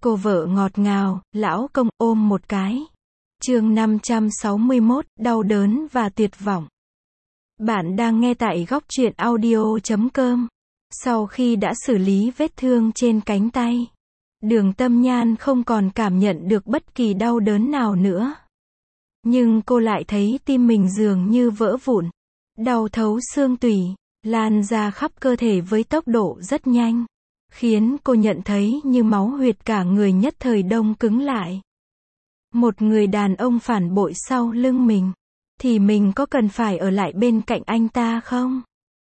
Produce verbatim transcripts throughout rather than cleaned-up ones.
Cô vợ ngọt ngào, lão công ôm một cái. Chương năm trăm sáu mươi mốt, đau đớn và tuyệt vọng. Bạn đang nghe tại góc truyện audio chấm com. Sau khi đã xử lý vết thương trên cánh tay, Đường Tâm Nhan không còn cảm nhận được bất kỳ đau đớn nào nữa. Nhưng cô lại thấy tim mình dường như vỡ vụn, đau thấu xương tủy, lan ra khắp cơ thể với tốc độ rất nhanh, khiến cô nhận thấy như máu huyệt cả người nhất thời đông cứng lại. Một người đàn ông phản bội sau lưng mình, thì mình có cần phải ở lại bên cạnh anh ta không?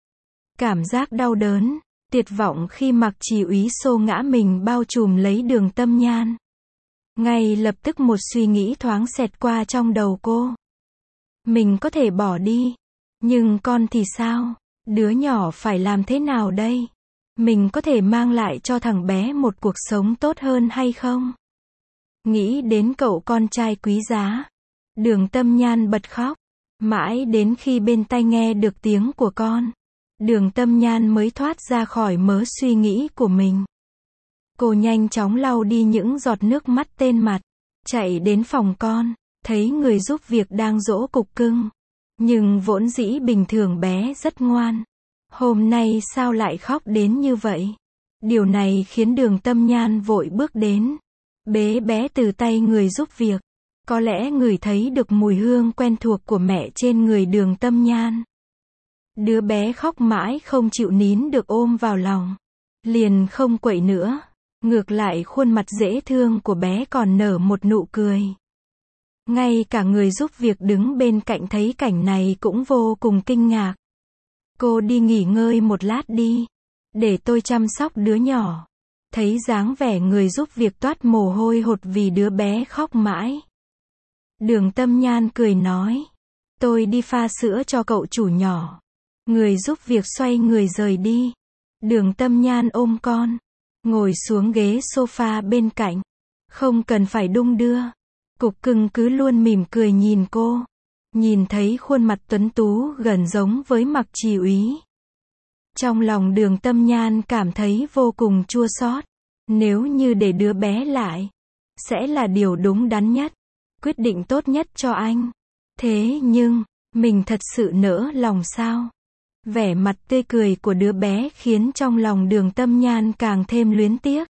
Cảm giác đau đớn, tuyệt vọng khi Mạc Trì úy xô ngã mình bao trùm lấy Đường Tâm Nhan. Ngay lập tức một suy nghĩ thoáng xẹt qua trong đầu cô. Mình có thể bỏ đi, nhưng con thì sao? Đứa nhỏ phải làm thế nào đây? Mình có thể mang lại cho thằng bé một cuộc sống tốt hơn hay không? Nghĩ đến cậu con trai quý giá, Đường Tâm Nhan bật khóc. Mãi đến khi bên tai nghe được tiếng của con, Đường Tâm Nhan mới thoát ra khỏi mớ suy nghĩ của mình. Cô nhanh chóng lau đi những giọt nước mắt tên mặt, chạy đến phòng con, thấy người giúp việc đang dỗ cục cưng. Nhưng vốn dĩ bình thường bé rất ngoan. Hôm nay sao lại khóc đến như vậy? Điều này khiến Đường Tâm Nhan vội bước đến, bế bé từ tay người giúp việc. Có lẽ ngửi thấy được mùi hương quen thuộc của mẹ trên người Đường Tâm Nhan. Đứa bé khóc mãi không chịu nín được ôm vào lòng. Liền không quậy nữa. Ngược lại khuôn mặt dễ thương của bé còn nở một nụ cười. Ngay cả người giúp việc đứng bên cạnh thấy cảnh này cũng vô cùng kinh ngạc. Cô đi nghỉ ngơi một lát đi, để tôi chăm sóc đứa nhỏ. Thấy dáng vẻ người giúp việc toát mồ hôi hột vì đứa bé khóc mãi. Đường Tâm Nhan cười nói, tôi đi pha sữa cho cậu chủ nhỏ. Người giúp việc xoay người rời đi. Đường Tâm Nhan ôm con, ngồi xuống ghế sofa bên cạnh. Không cần phải đung đưa. Cục cưng cứ luôn mỉm cười nhìn cô. Nhìn thấy khuôn mặt tuấn tú gần giống với Mạc Trì úy. Trong lòng Đường Tâm Nhan cảm thấy vô cùng chua xót. Nếu như để đứa bé lại, sẽ là điều đúng đắn nhất, quyết định tốt nhất cho anh. Thế nhưng, mình thật sự nỡ lòng sao? Vẻ mặt tươi cười của đứa bé khiến trong lòng Đường Tâm Nhan càng thêm luyến tiếc.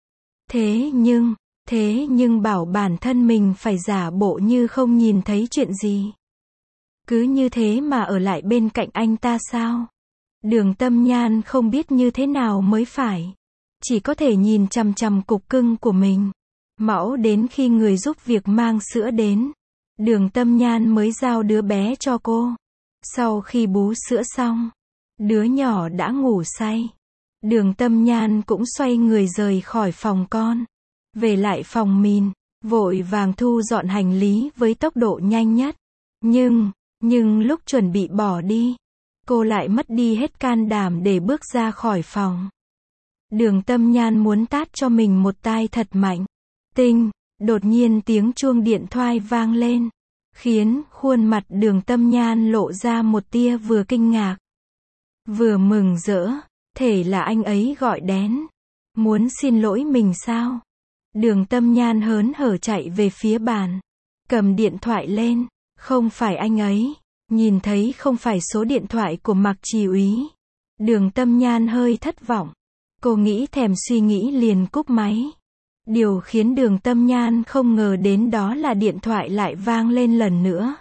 Thế nhưng, thế nhưng bảo bản thân mình phải giả bộ như không nhìn thấy chuyện gì. Cứ như thế mà ở lại bên cạnh anh ta sao? Đường Tâm Nhan không biết như thế nào mới phải. Chỉ có thể nhìn chằm chằm cục cưng của mình. Mãi đến khi người giúp việc mang sữa đến, Đường Tâm Nhan mới giao đứa bé cho cô. Sau khi bú sữa xong, đứa nhỏ đã ngủ say. Đường Tâm Nhan cũng xoay người rời khỏi phòng con. Về lại phòng mình, vội vàng thu dọn hành lý với tốc độ nhanh nhất. Nhưng, nhưng lúc chuẩn bị bỏ đi, cô lại mất đi hết can đảm để bước ra khỏi phòng. Đường Tâm Nhan muốn tát cho mình một tai thật mạnh. Tinh, đột nhiên tiếng chuông điện thoại vang lên, khiến khuôn mặt Đường Tâm Nhan lộ ra một tia vừa kinh ngạc, vừa mừng rỡ. Thể là anh ấy gọi đến, muốn xin lỗi mình sao? Đường Tâm Nhan hớn hở chạy về phía bàn, cầm điện thoại lên, không phải anh ấy. Nhìn thấy không phải số điện thoại của Mạc Trì úy, Đường Tâm Nhan hơi thất vọng. Cô nghĩ thèm suy nghĩ liền cúp máy. Điều khiến Đường Tâm Nhan không ngờ đến đó là điện thoại lại vang lên lần nữa.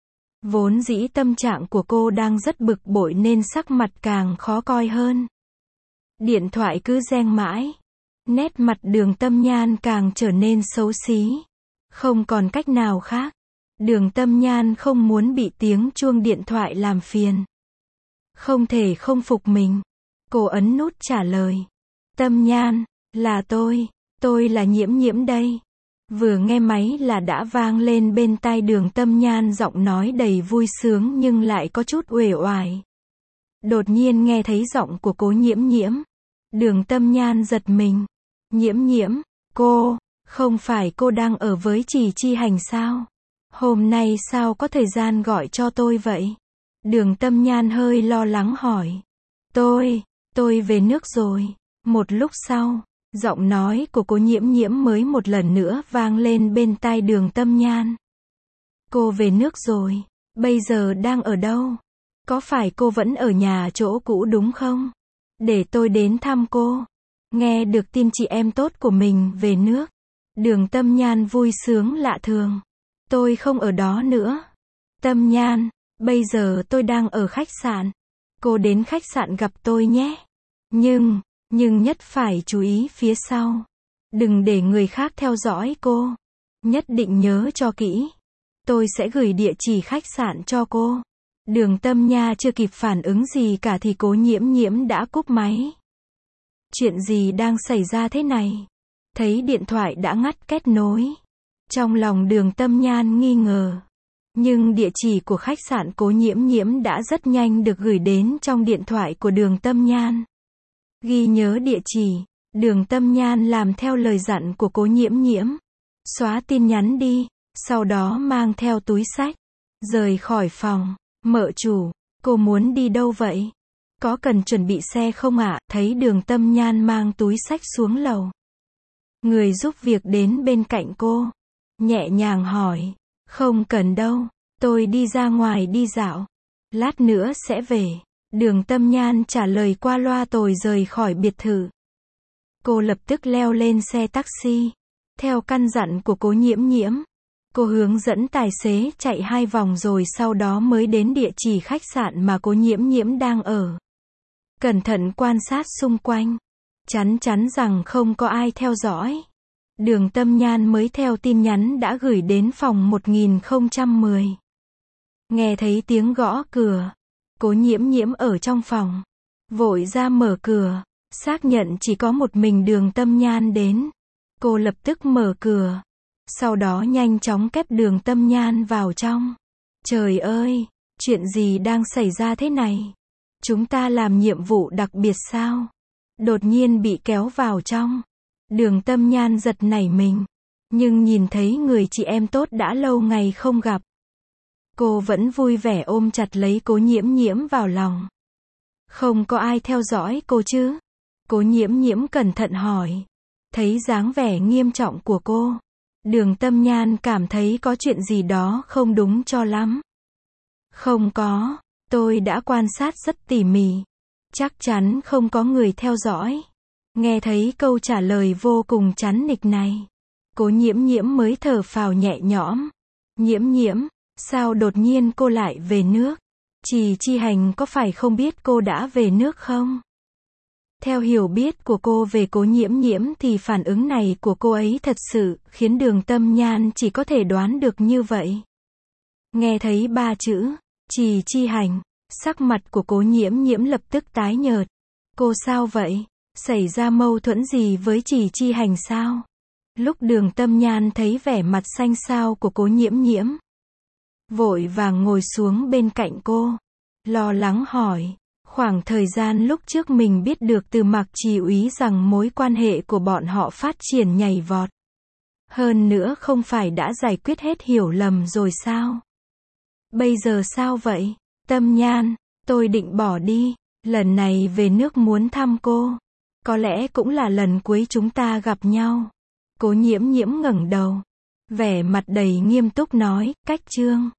Vốn dĩ tâm trạng của cô đang rất bực bội nên sắc mặt càng khó coi hơn. Điện thoại cứ reng mãi. Nét mặt Đường Tâm Nhan càng trở nên xấu xí. Không còn cách nào khác. Đường Tâm Nhan không muốn bị tiếng chuông điện thoại làm phiền. Không thể không phục mình. Cô ấn nút trả lời. Tâm Nhan, là tôi, tôi là Nhiễm Nhiễm đây. Vừa nghe máy là đã vang lên bên tai Đường Tâm Nhan giọng nói đầy vui sướng nhưng lại có chút uể oải. Đột nhiên nghe thấy giọng của cô Nhiễm Nhiễm. Đường Tâm Nhan giật mình. Nhiễm Nhiễm, cô, không phải cô đang ở với Trì Chi Hành sao? Hôm nay sao có thời gian gọi cho tôi vậy? Đường Tâm Nhan hơi lo lắng hỏi. Tôi, tôi về nước rồi. Một lúc sau, Giọng nói của Cố Nhiễm Nhiễm mới một lần nữa vang lên bên tai Đường Tâm Nhan. Cô về nước rồi, bây giờ đang ở đâu? Có phải cô vẫn ở nhà chỗ cũ đúng không? Để tôi đến thăm cô. Nghe được tin chị em tốt của mình về nước, Đường Tâm Nhan vui sướng lạ thường. Tôi không ở đó nữa. Tâm Nhan, bây giờ tôi đang ở khách sạn. Cô đến khách sạn gặp tôi nhé. Nhưng, nhưng nhất phải chú ý phía sau. Đừng để người khác theo dõi cô. Nhất định nhớ cho kỹ. Tôi sẽ gửi địa chỉ khách sạn cho cô. Đường Tâm Nha chưa kịp phản ứng gì cả thì Cố Nhiễm Nhiễm đã cúp máy. Chuyện gì đang xảy ra thế này? Thấy điện thoại đã ngắt kết nối. Trong lòng Đường Tâm Nhan nghi ngờ. Nhưng địa chỉ của khách sạn Cố Nhiễm Nhiễm đã rất nhanh được gửi đến trong điện thoại của Đường Tâm Nhan. Ghi nhớ địa chỉ, Đường Tâm Nhan làm theo lời dặn của Cố Nhiễm Nhiễm. Xóa tin nhắn đi, sau đó mang theo túi xách, rời khỏi phòng. Mợ chủ, cô muốn đi đâu vậy? Có cần chuẩn bị xe không ạ? Thấy Đường Tâm Nhan mang túi xách xuống lầu. Người giúp việc đến bên cạnh cô, nhẹ nhàng hỏi. Không cần đâu, tôi đi ra ngoài đi dạo. Lát nữa sẽ về. Đường Tâm Nhan trả lời qua loa rồi rời khỏi biệt thự. Cô lập tức leo lên xe taxi. Theo căn dặn của Cố Nhiễm Nhiễm, cô hướng dẫn tài xế chạy hai vòng rồi sau đó mới đến địa chỉ khách sạn mà Cố Nhiễm Nhiễm đang ở. Cẩn thận quan sát xung quanh, chắn chắn rằng không có ai theo dõi. Đường Tâm Nhan mới theo tin nhắn đã gửi đến phòng một nghìn không trăm mười. Nghe thấy tiếng gõ cửa, Cố Nhiễm Nhiễm ở trong phòng, vội ra mở cửa, xác nhận chỉ có một mình Đường Tâm Nhan đến. Cô lập tức mở cửa, sau đó nhanh chóng kéo Đường Tâm Nhan vào trong. Trời ơi, chuyện gì đang xảy ra thế này? Chúng ta làm nhiệm vụ đặc biệt sao? Đột nhiên bị kéo vào trong. Đường Tâm Nhan giật nảy mình, nhưng nhìn thấy người chị em tốt đã lâu ngày không gặp. Cô vẫn vui vẻ ôm chặt lấy Cố Nhiễm Nhiễm vào lòng. Không có ai theo dõi cô chứ? Cố Nhiễm Nhiễm cẩn thận hỏi. Thấy dáng vẻ nghiêm trọng của cô, Đường Tâm Nhan cảm thấy có chuyện gì đó không đúng cho lắm. Không có, tôi đã quan sát rất tỉ mỉ. Chắc chắn không có người theo dõi. Nghe thấy câu trả lời vô cùng chắn nịch này, Cố Nhiễm Nhiễm mới thở phào nhẹ nhõm. Nhiễm Nhiễm, sao đột nhiên cô lại về nước? Trì Chi Hành có phải không biết cô đã về nước không? Theo hiểu biết của cô về Cố Nhiễm Nhiễm thì phản ứng này của cô ấy thật sự khiến Đường Tâm Nhan chỉ có thể đoán được như vậy. Nghe thấy ba chữ Trì Chi Hành, sắc mặt của Cố Nhiễm Nhiễm lập tức tái nhợt. Cô sao vậy? Xảy ra mâu thuẫn gì với Trì Chi Hành sao? Lúc Đường Tâm Nhan thấy vẻ mặt xanh xao của Cố Nhiễm Nhiễm, vội vàng ngồi xuống bên cạnh cô, lo lắng hỏi. Khoảng thời gian lúc trước mình biết được từ Mạc Trì úy rằng mối quan hệ của bọn họ phát triển nhảy vọt. Hơn nữa không phải đã giải quyết hết hiểu lầm rồi sao? Bây giờ sao vậy? Tâm Nhan, tôi định bỏ đi. Lần này về nước muốn thăm cô. Có lẽ cũng là lần cuối chúng ta gặp nhau. Cố Nhiễm Nhiễm ngẩng đầu, vẻ mặt đầy nghiêm túc nói. Cách Trương,